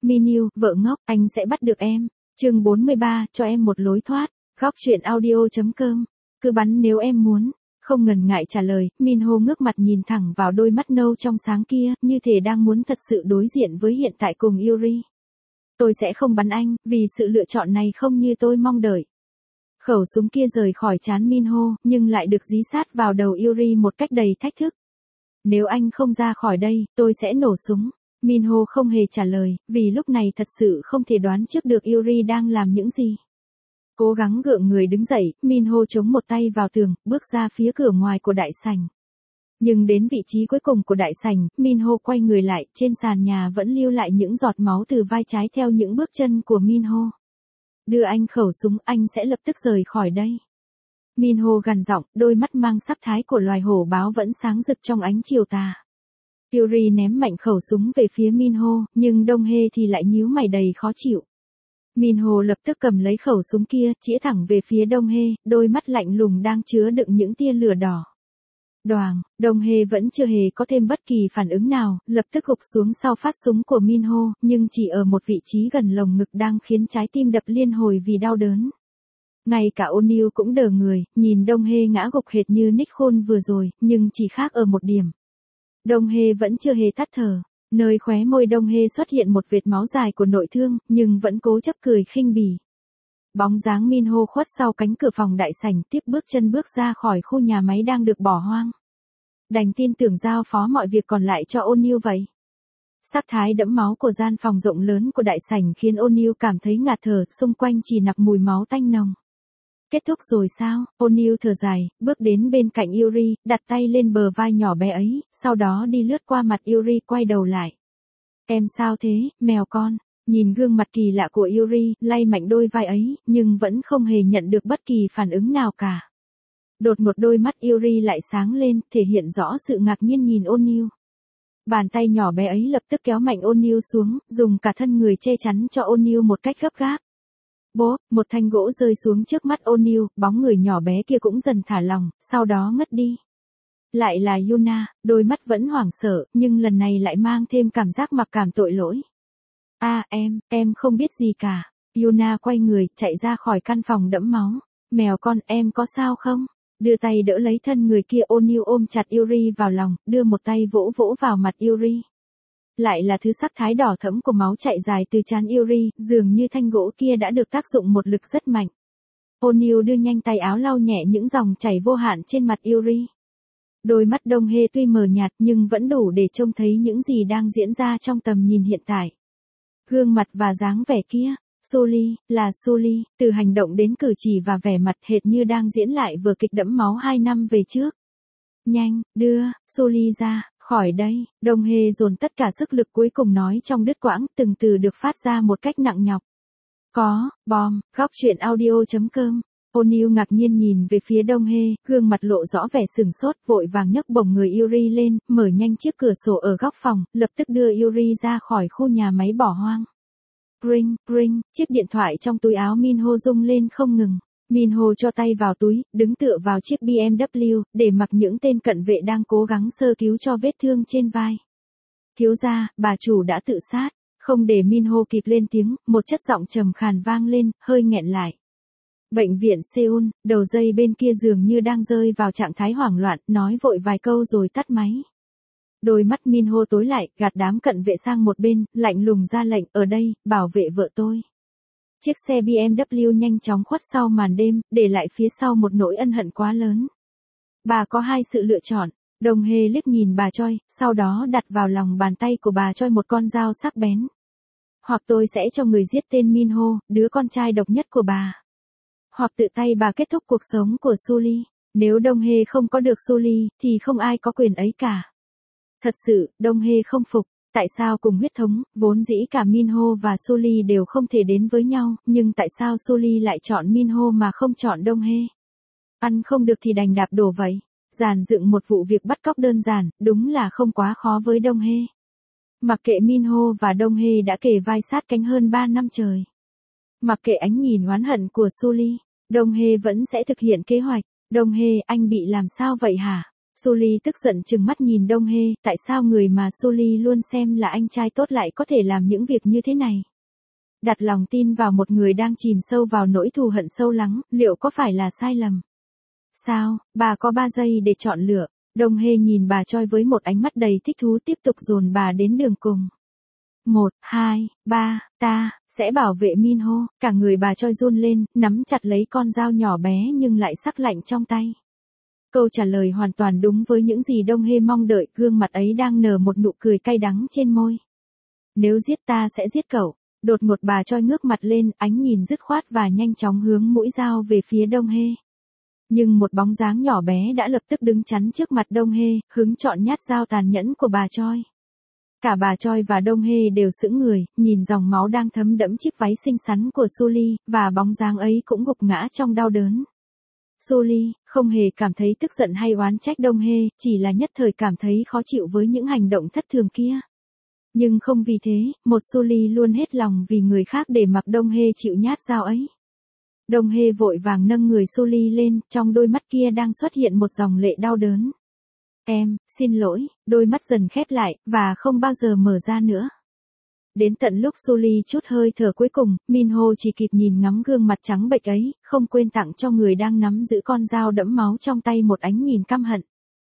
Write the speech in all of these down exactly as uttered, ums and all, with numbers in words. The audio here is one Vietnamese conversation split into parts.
Minu, vợ ngốc, anh sẽ bắt được em. Chương bốn mươi ba, cho em một lối thoát. Góc truyện audio.com. Cứ bắn nếu em muốn. Không ngần ngại trả lời, Minho ngước mặt nhìn thẳng vào đôi mắt nâu trong sáng kia, như thể đang muốn thật sự đối diện với hiện tại cùng Yuri. Tôi sẽ không bắn anh, vì sự lựa chọn này không như tôi mong đợi. Khẩu súng kia rời khỏi trán Minho, nhưng lại được dí sát vào đầu Yuri một cách đầy thách thức. Nếu anh không ra khỏi đây, tôi sẽ nổ súng. Minho không hề trả lời, vì lúc này thật sự không thể đoán trước được Yuri đang làm những gì. Cố gắng gượng người đứng dậy, Minho chống một tay vào tường, bước ra phía cửa ngoài của đại sảnh. Nhưng đến vị trí cuối cùng của đại sảnh, Minho quay người lại, trên sàn nhà vẫn lưu lại những giọt máu từ vai trái theo những bước chân của Minho. Đưa anh khẩu súng, anh sẽ lập tức rời khỏi đây. Minho gằn giọng, đôi mắt mang sắc thái của loài hổ báo vẫn sáng rực trong ánh chiều tà. Yuri ném mạnh khẩu súng về phía Minho, nhưng Donghae thì lại nhíu mày đầy khó chịu. Minho lập tức cầm lấy khẩu súng kia, chĩa thẳng về phía Donghae, đôi mắt lạnh lùng đang chứa đựng những tia lửa đỏ. Đoàng, Donghae vẫn chưa hề có thêm bất kỳ phản ứng nào, lập tức gục xuống sau phát súng của Minho, nhưng chỉ ở một vị trí gần lồng ngực đang khiến trái tim đập liên hồi vì đau đớn. Ngay cả O'Neil cũng đờ người, nhìn Donghae ngã gục hệt như Nick Khôn vừa rồi, nhưng chỉ khác ở một điểm. Donghae vẫn chưa hề tắt thở. Nơi khóe môi Donghae xuất hiện một vệt máu dài của nội thương, nhưng vẫn cố chấp cười khinh bỉ. Bóng dáng Minho khuất sau cánh cửa phòng đại sảnh, tiếp bước chân bước ra khỏi khu nhà máy đang được bỏ hoang. Đành tin tưởng giao phó mọi việc còn lại cho O'Neil vậy. Sắc thái đẫm máu của gian phòng rộng lớn của đại sảnh khiến O'Neil cảm thấy ngạt thở, xung quanh chỉ nặc mùi máu tanh nồng. Kết thúc rồi sao? O'Neil thở dài, bước đến bên cạnh Yuri, đặt tay lên bờ vai nhỏ bé ấy, sau đó đi lướt qua mặt Yuri quay đầu lại. Em sao thế, mèo con? Nhìn gương mặt kỳ lạ của Yuri, lay mạnh đôi vai ấy, nhưng vẫn không hề nhận được bất kỳ phản ứng nào cả. Đột ngột đôi mắt Yuri lại sáng lên, thể hiện rõ sự ngạc nhiên nhìn O'Neil. Bàn tay nhỏ bé ấy lập tức kéo mạnh O'Neil xuống, dùng cả thân người che chắn cho O'Neil một cách gấp gáp. Bố, một thanh gỗ rơi xuống trước mắt O'Neil, bóng người nhỏ bé kia cũng dần thả lỏng, sau đó ngất đi. Lại là Yuna, đôi mắt vẫn hoảng sợ, nhưng lần này lại mang thêm cảm giác mặc cảm tội lỗi. A à, em, em không biết gì cả. Yuna quay người, chạy ra khỏi căn phòng đẫm máu. Mèo con, em có sao không? Đưa tay đỡ lấy thân người kia, O'Neil ôm chặt Yuri vào lòng, đưa một tay vỗ vỗ vào mặt Yuri. Lại là thứ sắc thái đỏ thẫm của máu chạy dài từ trán Yuri, dường như thanh gỗ kia đã được tác dụng một lực rất mạnh. O'Neil đưa nhanh tay áo lau nhẹ những dòng chảy vô hạn trên mặt Yuri. Đôi mắt Donghae tuy mờ nhạt nhưng vẫn đủ để trông thấy những gì đang diễn ra trong tầm nhìn hiện tại. Gương mặt và dáng vẻ kia, Sully, là Sully, từ hành động đến cử chỉ và vẻ mặt hệt như đang diễn lại vở kịch đẫm máu hai năm về trước. Nhanh, đưa, Sully ra. Khỏi đây, Donghae dồn tất cả sức lực cuối cùng nói trong đứt quãng, từng từ được phát ra một cách nặng nhọc. Có, bom, góc truyện audio.com. O'Neil ngạc nhiên nhìn về phía Donghae, gương mặt lộ rõ vẻ sửng sốt, vội vàng nhấc bổng người Yuri lên, mở nhanh chiếc cửa sổ ở góc phòng, lập tức đưa Yuri ra khỏi khu nhà máy bỏ hoang. Ring, ring, chiếc điện thoại trong túi áo Minho rung lên không ngừng. Minho cho tay vào túi, đứng tựa vào chiếc bê em vê, để mặc những tên cận vệ đang cố gắng sơ cứu cho vết thương trên vai. Thiếu gia, bà chủ đã tự sát. Không để Minho kịp lên tiếng, một chất giọng trầm khàn vang lên, hơi nghẹn lại. Bệnh viện Seoul, đầu dây bên kia dường như đang rơi vào trạng thái hoảng loạn, nói vội vài câu rồi tắt máy. Đôi mắt Minho tối lại, gạt đám cận vệ sang một bên, lạnh lùng ra lệnh, ở đây, bảo vệ vợ tôi. Chiếc xe bê em vê nhanh chóng khuất sau màn đêm, để lại phía sau một nỗi ân hận quá lớn. Bà có hai sự lựa chọn. Donghae liếc nhìn bà Choi, sau đó đặt vào lòng bàn tay của bà Choi một con dao sắc bén. Hoặc tôi sẽ cho người giết tên Minho, đứa con trai độc nhất của bà. Hoặc tự tay bà kết thúc cuộc sống của Sully. Nếu Donghae không có được Sully, thì không ai có quyền ấy cả. Thật sự, Donghae không phục. Tại sao cùng huyết thống, vốn dĩ cả Minho và Sully đều không thể đến với nhau, nhưng tại sao Sully lại chọn Minho mà không chọn Donghae? Ăn không được thì đành đạp đổ vậy. Dàn dựng một vụ việc bắt cóc đơn giản, đúng là không quá khó với Donghae. Mặc kệ Minho và Donghae đã kề vai sát cánh hơn ba năm trời. Mặc kệ ánh nhìn oán hận của Sully, Donghae vẫn sẽ thực hiện kế hoạch. Donghae, anh bị làm sao vậy hả? Sully tức giận trừng mắt nhìn Đông Hê, tại sao người mà Sully luôn xem là anh trai tốt lại có thể làm những việc như thế này? Đặt lòng tin vào một người đang chìm sâu vào nỗi thù hận sâu lắng, liệu có phải là sai lầm? Sao, bà có ba giây để chọn lựa. Đông Hê nhìn bà Choi với một ánh mắt đầy thích thú tiếp tục dồn bà đến đường cùng. Một, hai, ba, ta, sẽ bảo vệ Minho. Cả người bà Choi run lên, nắm chặt lấy con dao nhỏ bé nhưng lại sắc lạnh trong tay. Câu trả lời hoàn toàn đúng với những gì Đông Hê mong đợi, gương mặt ấy đang nở một nụ cười cay đắng trên môi. Nếu giết ta sẽ giết cậu. Đột ngột bà Choi ngước mặt lên, ánh nhìn dứt khoát và nhanh chóng hướng mũi dao về phía Đông Hê. Nhưng một bóng dáng nhỏ bé đã lập tức đứng chắn trước mặt Đông Hê, hứng chọn nhát dao tàn nhẫn của bà Choi. Cả bà Choi và Đông Hê đều sững người, nhìn dòng máu đang thấm đẫm chiếc váy xinh xắn của Sully, và bóng dáng ấy cũng gục ngã trong đau đớn. Sully không hề cảm thấy tức giận hay oán trách Đông Hê, chỉ là nhất thời cảm thấy khó chịu với những hành động thất thường kia. Nhưng không vì thế, một Sully luôn hết lòng vì người khác để mặc Đông Hê chịu nhát dao ấy. Đông Hê vội vàng nâng người Sully lên, trong đôi mắt kia đang xuất hiện một dòng lệ đau đớn. Em, xin lỗi, đôi mắt dần khép lại, và không bao giờ mở ra nữa. Đến tận lúc Sully chút hơi thở cuối cùng, Minho chỉ kịp nhìn ngắm gương mặt trắng bệch ấy, không quên tặng cho người đang nắm giữ con dao đẫm máu trong tay một ánh nhìn căm hận.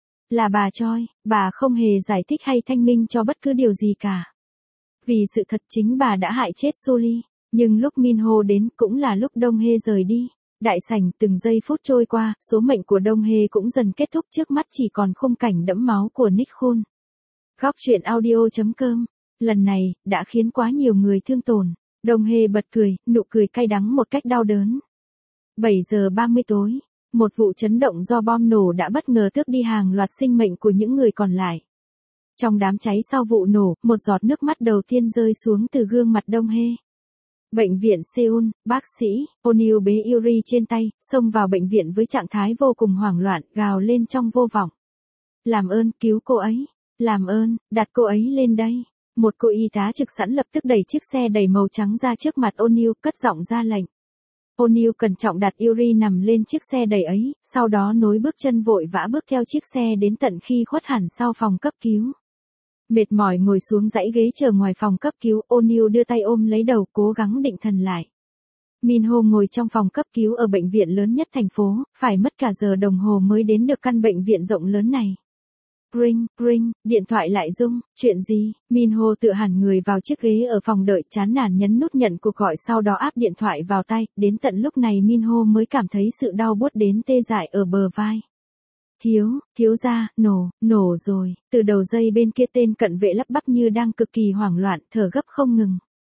Là bà Choi, bà không hề giải thích hay thanh minh cho bất cứ điều gì cả. Vì sự thật chính bà đã hại chết Sully. Nhưng lúc Minho đến cũng là lúc Đông Hê rời đi. Đại sảnh từng giây phút trôi qua, số mệnh của Đông Hê cũng dần kết thúc, trước mắt chỉ còn khung cảnh đẫm máu của Nick Khun. Góc truyện audio chấm com. Lần này, đã khiến quá nhiều người thương tổn. Đông Hê bật cười, nụ cười cay đắng một cách đau đớn. bảy giờ ba mươi tối, một vụ chấn động do bom nổ đã bất ngờ tước đi hàng loạt sinh mệnh của những người còn lại. Trong đám cháy sau vụ nổ, một giọt nước mắt đầu tiên rơi xuống từ gương mặt Đông Hê. Bệnh viện Seoul, bác sĩ, O'Neill bế Yuri trên tay, xông vào bệnh viện với trạng thái vô cùng hoảng loạn, gào lên trong vô vọng. Làm ơn, cứu cô ấy. Làm ơn, đặt cô ấy lên đây. Một cô y tá trực sẵn lập tức đẩy chiếc xe đầy màu trắng ra trước mặt O'Neill, cất giọng ra lệnh. O'Neill cẩn trọng đặt Yuri nằm lên chiếc xe đầy ấy, sau đó nối bước chân vội vã bước theo chiếc xe đến tận khi khuất hẳn sau phòng cấp cứu. Mệt mỏi ngồi xuống dãy ghế chờ ngoài phòng cấp cứu, O'Neill đưa tay ôm lấy đầu, cố gắng định thần lại. Minho ngồi trong phòng cấp cứu ở bệnh viện lớn nhất thành phố, phải mất cả giờ đồng hồ mới đến được căn bệnh viện rộng lớn này. Ring, ring, điện thoại lại rung, chuyện gì? Minho tựa hẳn người vào chiếc ghế ở phòng đợi, chán nản nhấn nút nhận cuộc gọi, sau đó áp điện thoại vào tay, đến tận lúc này Minho mới cảm thấy sự đau buốt đến tê dại ở bờ vai. Thiếu, thiếu gia, nổ, nổ rồi. Từ đầu dây bên kia tên cận vệ lắp bắp như đang cực kỳ hoảng loạn, thở gấp không ngừng.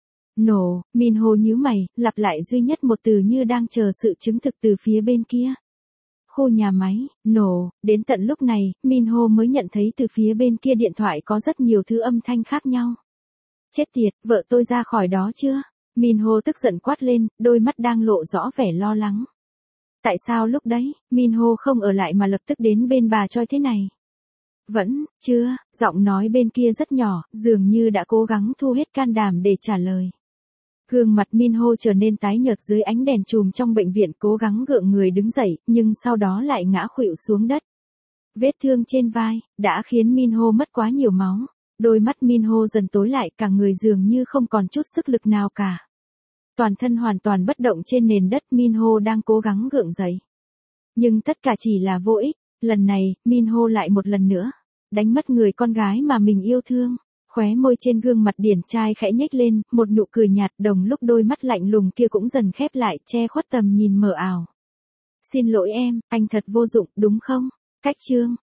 Nổ, Minho nhíu mày, lặp lại duy nhất một từ như đang chờ sự chứng thực từ phía bên kia. Khu nhà máy, nổ, đến tận lúc này, Minho mới nhận thấy từ phía bên kia điện thoại có rất nhiều thứ âm thanh khác nhau. Chết tiệt, vợ tôi ra khỏi đó chưa? Minho tức giận quát lên, đôi mắt đang lộ rõ vẻ lo lắng. Tại sao lúc đấy, Minho không ở lại mà lập tức đến bên bà Choi thế này? Vẫn, chưa, giọng nói bên kia rất nhỏ, dường như đã cố gắng thu hết can đảm để trả lời. Gương mặt Minho trở nên tái nhợt dưới ánh đèn chùm trong bệnh viện, cố gắng gượng người đứng dậy, nhưng sau đó lại ngã khuỵu xuống đất. Vết thương trên vai, đã khiến Minho mất quá nhiều máu. Đôi mắt Minho dần tối lại, cả người dường như không còn chút sức lực nào cả. Toàn thân hoàn toàn bất động trên nền đất, Minho đang cố gắng gượng dậy. Nhưng tất cả chỉ là vô ích, lần này, Minho lại một lần nữa, đánh mất người con gái mà mình yêu thương. Khóe môi trên gương mặt điển trai khẽ nhếch lên, một nụ cười nhạt, đồng lúc đôi mắt lạnh lùng kia cũng dần khép lại, che khuất tầm nhìn mờ ảo. Xin lỗi em, anh thật vô dụng, đúng không? Cách chương,